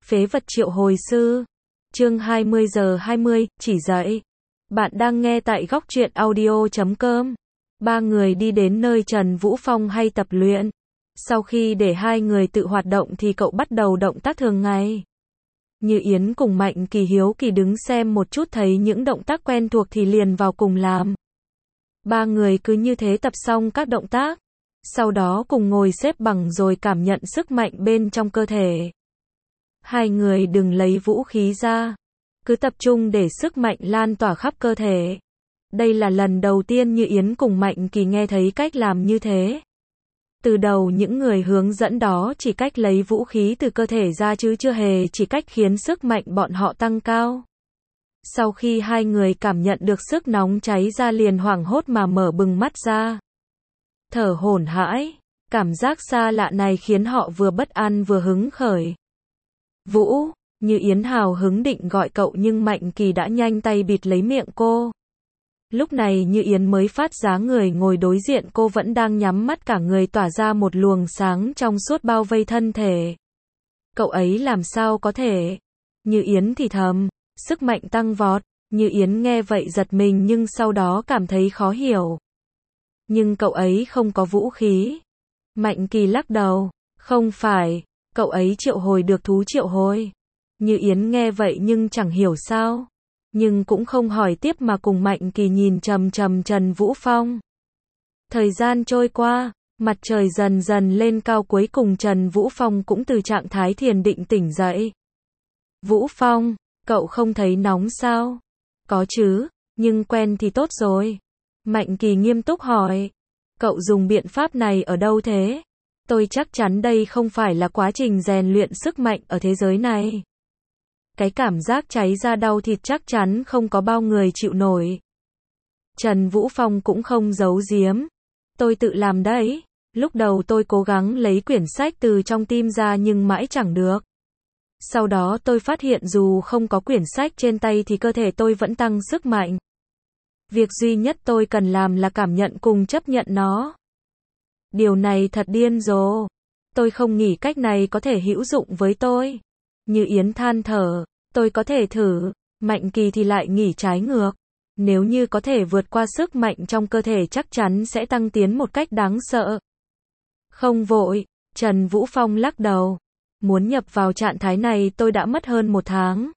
Phế vật triệu hồi sư. Chương 20 giờ 20, chỉ dạy. Bạn đang nghe tại góc truyện audio.com. Ba người đi đến nơi Trần Vũ Phong hay tập luyện. Sau khi để hai người tự hoạt động thì cậu bắt đầu động tác thường ngày. Như Yến cùng Mạnh Kỳ hiếu kỳ đứng xem một chút, thấy những động tác quen thuộc thì liền vào cùng làm. Ba người cứ như thế tập xong các động tác. Sau đó cùng ngồi xếp bằng rồi cảm nhận sức mạnh bên trong cơ thể. Hai người đừng lấy vũ khí ra. Cứ tập trung để sức mạnh lan tỏa khắp cơ thể. Đây là lần đầu tiên Như Yến cùng Mạnh Kỳ nghe thấy cách làm như thế. Từ đầu những người hướng dẫn đó chỉ cách lấy vũ khí từ cơ thể ra chứ chưa hề chỉ cách khiến sức mạnh bọn họ tăng cao. Sau khi hai người cảm nhận được sức nóng cháy ra liền hoảng hốt mà mở bừng mắt ra. Thở hổn hãi, cảm giác xa lạ này khiến họ vừa bất an vừa hứng khởi. Vũ, Như Yến hào hứng định gọi cậu nhưng Mạnh Kỳ đã nhanh tay bịt lấy miệng cô. Lúc này Như Yến mới phát giá người ngồi đối diện cô vẫn đang nhắm mắt, cả người tỏa ra một luồng sáng trong suốt bao vây thân thể. Cậu ấy làm sao có thể? Như Yến thì thầm, sức mạnh tăng vọt. Như Yến nghe vậy giật mình nhưng sau đó cảm thấy khó hiểu. Nhưng cậu ấy không có vũ khí. Mạnh Kỳ lắc đầu, không phải, cậu ấy triệu hồi được thú triệu hồi. Như Yến nghe vậy nhưng chẳng hiểu sao. Nhưng cũng không hỏi tiếp mà cùng Mạnh Kỳ nhìn chằm chằm Trần Vũ Phong. Thời gian trôi qua, mặt trời dần dần lên cao, cuối cùng Trần Vũ Phong cũng từ trạng thái thiền định tỉnh dậy. Vũ Phong, cậu không thấy nóng sao? Có chứ, nhưng quen thì tốt rồi. Mạnh Kỳ nghiêm túc hỏi. Cậu dùng biện pháp này ở đâu thế? Tôi chắc chắn đây không phải là quá trình rèn luyện sức mạnh ở thế giới này. Cái cảm giác cháy ra đau thịt chắc chắn không có bao người chịu nổi. Trần Vũ Phong cũng không giấu giếm. Tôi tự làm đấy. Lúc đầu tôi cố gắng lấy quyển sách từ trong tim ra nhưng mãi chẳng được. Sau đó tôi phát hiện dù không có quyển sách trên tay thì cơ thể tôi vẫn tăng sức mạnh. Việc duy nhất tôi cần làm là cảm nhận cùng chấp nhận nó. Điều này thật điên rồ. Tôi không nghĩ cách này có thể hữu dụng với tôi. Như Yến than thở, tôi có thể thử. Mạnh Kỳ thì lại nghĩ trái ngược. Nếu như có thể vượt qua sức mạnh trong cơ thể chắc chắn sẽ tăng tiến một cách đáng sợ. Không vội, Trần Vũ Phong lắc đầu. Muốn nhập vào trạng thái này tôi đã mất hơn 1 tháng.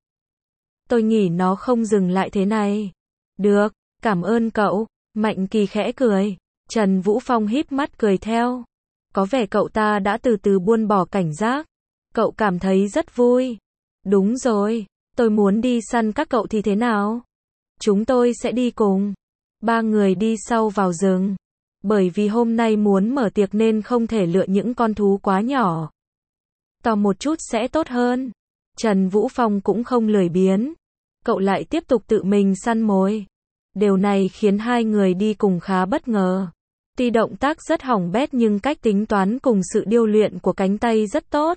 Tôi nghĩ nó không dừng lại thế này. Được, cảm ơn cậu. Mạnh Kỳ khẽ cười. Trần Vũ Phong híp mắt cười theo. Có vẻ cậu ta đã từ từ buông bỏ cảnh giác. Cậu cảm thấy rất vui. Đúng rồi, tôi muốn đi săn các cậu thì thế nào? Chúng tôi sẽ đi cùng. Ba người đi sau vào rừng. Bởi vì hôm nay muốn mở tiệc nên không thể lựa những con thú quá nhỏ. To một chút sẽ tốt hơn. Trần Vũ Phong cũng không lười biếng. Cậu lại tiếp tục tự mình săn mồi. Điều này khiến hai người đi cùng khá bất ngờ. Tuy động tác rất hỏng bét nhưng cách tính toán cùng sự điêu luyện của cánh tay rất tốt.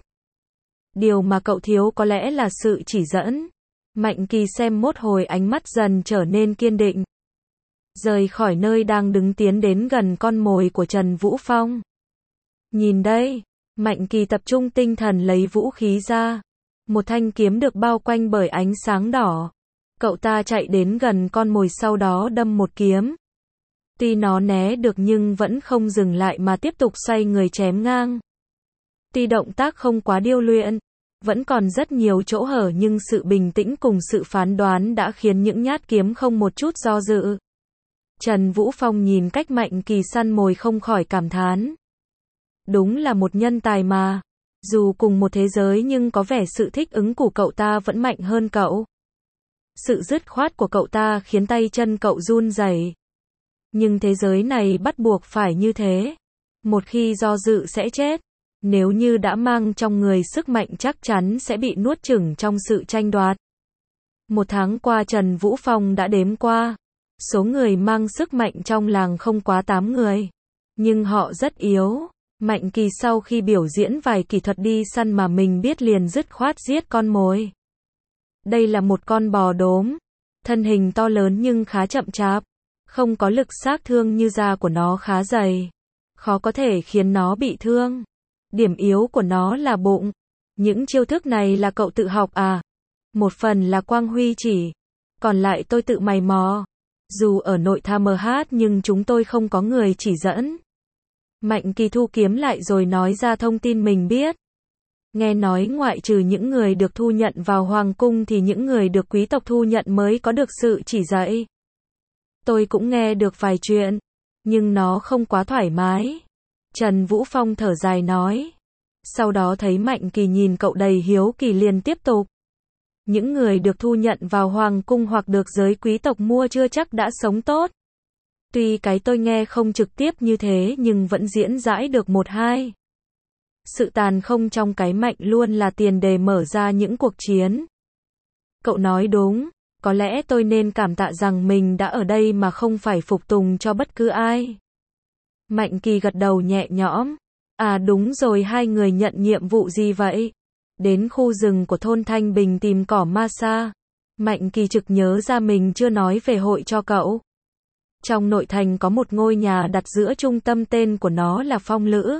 Điều mà cậu thiếu có lẽ là sự chỉ dẫn. Mạnh Kỳ xem một hồi, ánh mắt dần trở nên kiên định. Rời khỏi nơi đang đứng tiến đến gần con mồi của Trần Vũ Phong. Nhìn đây, Mạnh Kỳ tập trung tinh thần lấy vũ khí ra. Một thanh kiếm được bao quanh bởi ánh sáng đỏ. Cậu ta chạy đến gần con mồi sau đó đâm một kiếm. Tuy nó né được nhưng vẫn không dừng lại mà tiếp tục xoay người chém ngang. Tuy động tác không quá điêu luyện, vẫn còn rất nhiều chỗ hở nhưng sự bình tĩnh cùng sự phán đoán đã khiến những nhát kiếm không một chút do dự. Trần Vũ Phong nhìn cách Mạnh Kỳ săn mồi không khỏi cảm thán. Đúng là một nhân tài mà. Dù cùng một thế giới nhưng có vẻ sự thích ứng của cậu ta vẫn mạnh hơn cậu. Sự dứt khoát của cậu ta khiến tay chân cậu run rẩy. Nhưng thế giới này bắt buộc phải như thế. Một khi do dự sẽ chết. Nếu như đã mang trong người sức mạnh chắc chắn sẽ bị nuốt chửng trong sự tranh đoạt. 1 tháng qua Trần Vũ Phong đã đếm qua. Số người mang sức mạnh trong làng không quá 8 người. Nhưng họ rất yếu. Mạnh Kỳ sau khi biểu diễn vài kỹ thuật đi săn mà mình biết liền dứt khoát giết con mồi. Đây là một con bò đốm. Thân hình to lớn nhưng khá chậm chạp. Không có lực sát thương như da của nó khá dày. Khó có thể khiến nó bị thương. Điểm yếu của nó là bụng. Những chiêu thức này là cậu tự học à? Một phần là Quang Huy chỉ, còn lại tôi tự mày mò. Dù ở nội tham hát nhưng chúng tôi không có người chỉ dẫn. Mạnh Kỳ thu kiếm lại rồi nói ra thông tin mình biết. Nghe nói ngoại trừ những người được thu nhận vào hoàng cung thì những người được quý tộc thu nhận mới có được sự chỉ dạy. Tôi cũng nghe được vài chuyện, nhưng nó không quá thoải mái. Trần Vũ Phong thở dài nói. Sau đó thấy Mạnh Kỳ nhìn cậu đầy hiếu kỳ liền tiếp tục. Những người được thu nhận vào hoàng cung hoặc được giới quý tộc mua chưa chắc đã sống tốt. Tuy cái tôi nghe không trực tiếp như thế nhưng vẫn diễn giải được một hai. Sự tàn không trong cái mạnh luôn là tiền đề mở ra những cuộc chiến. Cậu nói đúng, có lẽ tôi nên cảm tạ rằng mình đã ở đây mà không phải phục tùng cho bất cứ ai. Mạnh Kỳ gật đầu nhẹ nhõm. À đúng rồi, hai người nhận nhiệm vụ gì vậy? Đến khu rừng của thôn Thanh Bình tìm cỏ ma sa. Mạnh Kỳ trực nhớ ra mình chưa nói về hội cho cậu. Trong nội thành có một ngôi nhà đặt giữa trung tâm, tên của nó là Phong Lữ.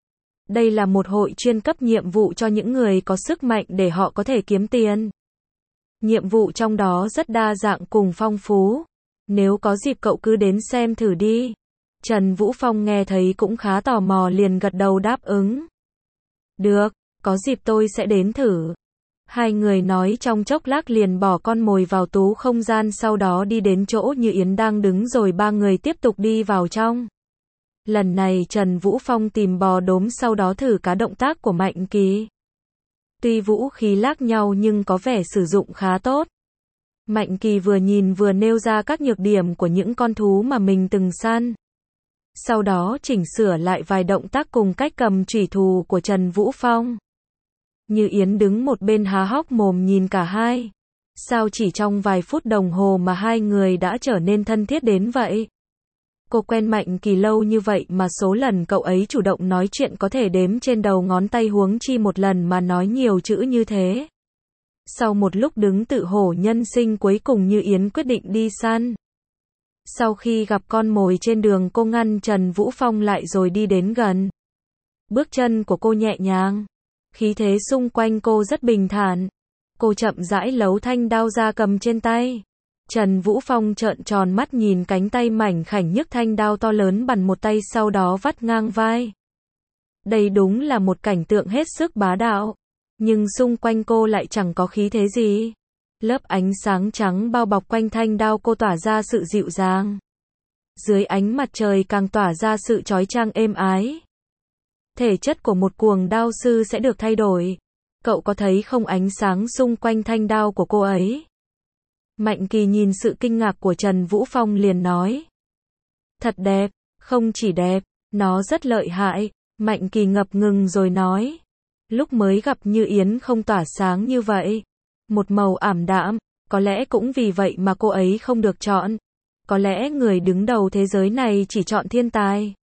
Đây là một hội chuyên cấp nhiệm vụ cho những người có sức mạnh để họ có thể kiếm tiền. Nhiệm vụ trong đó rất đa dạng cùng phong phú. Nếu có dịp cậu cứ đến xem thử đi. Trần Vũ Phong nghe thấy cũng khá tò mò liền gật đầu đáp ứng. Được, có dịp tôi sẽ đến thử. Hai người nói trong chốc lát liền bỏ con mồi vào túi không gian, sau đó đi đến chỗ Như Yến đang đứng rồi ba người tiếp tục đi vào trong. Lần này Trần Vũ Phong tìm bò đốm, sau đó thử cả động tác của Mạnh Kỳ. Tuy vũ khí lác nhau nhưng có vẻ sử dụng khá tốt. Mạnh Kỳ vừa nhìn vừa nêu ra các nhược điểm của những con thú mà mình từng săn. Sau đó chỉnh sửa lại vài động tác cùng cách cầm chủy thủ của Trần Vũ Phong. Như Yến đứng một bên há hốc mồm nhìn cả hai. Sao chỉ trong vài phút đồng hồ mà hai người đã trở nên thân thiết đến vậy? Cô quen Mạnh Kỳ lâu như vậy mà số lần cậu ấy chủ động nói chuyện có thể đếm trên đầu ngón tay, huống chi một lần mà nói nhiều chữ như thế. Sau một lúc đứng tự hổ nhân sinh, cuối cùng Như Yến quyết định đi săn. Sau khi gặp con mồi trên đường, cô ngăn Trần Vũ Phong lại rồi đi đến gần. Bước chân của cô nhẹ nhàng, khí thế xung quanh cô rất bình thản. Cô chậm rãi lấu thanh đao ra cầm trên tay. Trần Vũ Phong trợn tròn mắt nhìn cánh tay mảnh khảnh nhấc thanh đao to lớn bằng một tay, sau đó vắt ngang vai. Đây đúng là một cảnh tượng hết sức bá đạo. Nhưng xung quanh cô lại chẳng có khí thế gì. Lớp ánh sáng trắng bao bọc quanh thanh đao cô tỏa ra sự dịu dàng. Dưới ánh mặt trời càng tỏa ra sự chói chang êm ái. Thể chất của một cuồng đao sư sẽ được thay đổi. Cậu có thấy không, ánh sáng xung quanh thanh đao của cô ấy? Mạnh Kỳ nhìn sự kinh ngạc của Trần Vũ Phong liền nói. Thật đẹp, không chỉ đẹp, nó rất lợi hại. Mạnh Kỳ ngập ngừng rồi nói. Lúc mới gặp Như Yến không tỏa sáng như vậy. Một màu ảm đạm, có lẽ cũng vì vậy mà cô ấy không được chọn. Có lẽ người đứng đầu thế giới này chỉ chọn thiên tài.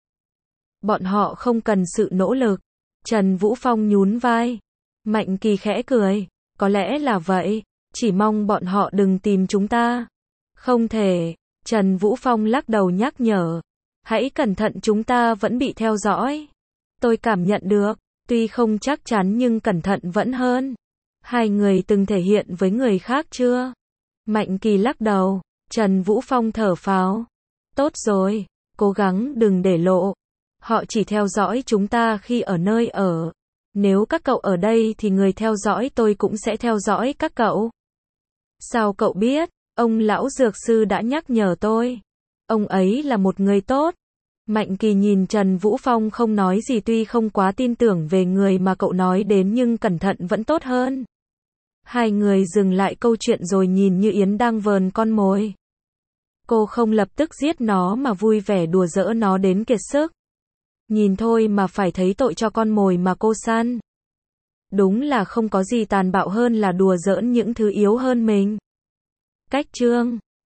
Bọn họ không cần sự nỗ lực. Trần Vũ Phong nhún vai. Mạnh Kỳ khẽ cười. Có lẽ là vậy. Chỉ mong bọn họ đừng tìm chúng ta. Không thể. Trần Vũ Phong lắc đầu nhắc nhở. Hãy cẩn thận, chúng ta vẫn bị theo dõi. Tôi cảm nhận được. Tuy không chắc chắn nhưng cẩn thận vẫn hơn. Hai người từng thể hiện với người khác chưa? Mạnh Kỳ lắc đầu. Trần Vũ Phong thở phào. Tốt rồi. Cố gắng đừng để lộ. Họ chỉ theo dõi chúng ta khi ở nơi ở. Nếu các cậu ở đây thì người theo dõi tôi cũng sẽ theo dõi các cậu. Sao cậu biết? Ông lão dược sư đã nhắc nhở tôi. Ông ấy là một người tốt. Mạnh Kỳ nhìn Trần Vũ Phong không nói gì, tuy không quá tin tưởng về người mà cậu nói đến nhưng cẩn thận vẫn tốt hơn. Hai người dừng lại câu chuyện rồi nhìn Như Yến đang vờn con mồi. Cô không lập tức giết nó mà vui vẻ đùa giỡn nó đến kiệt sức. Nhìn thôi mà phải thấy tội cho con mồi mà cô săn. Đúng là không có gì tàn bạo hơn là đùa giỡn những thứ yếu hơn mình. Cách chương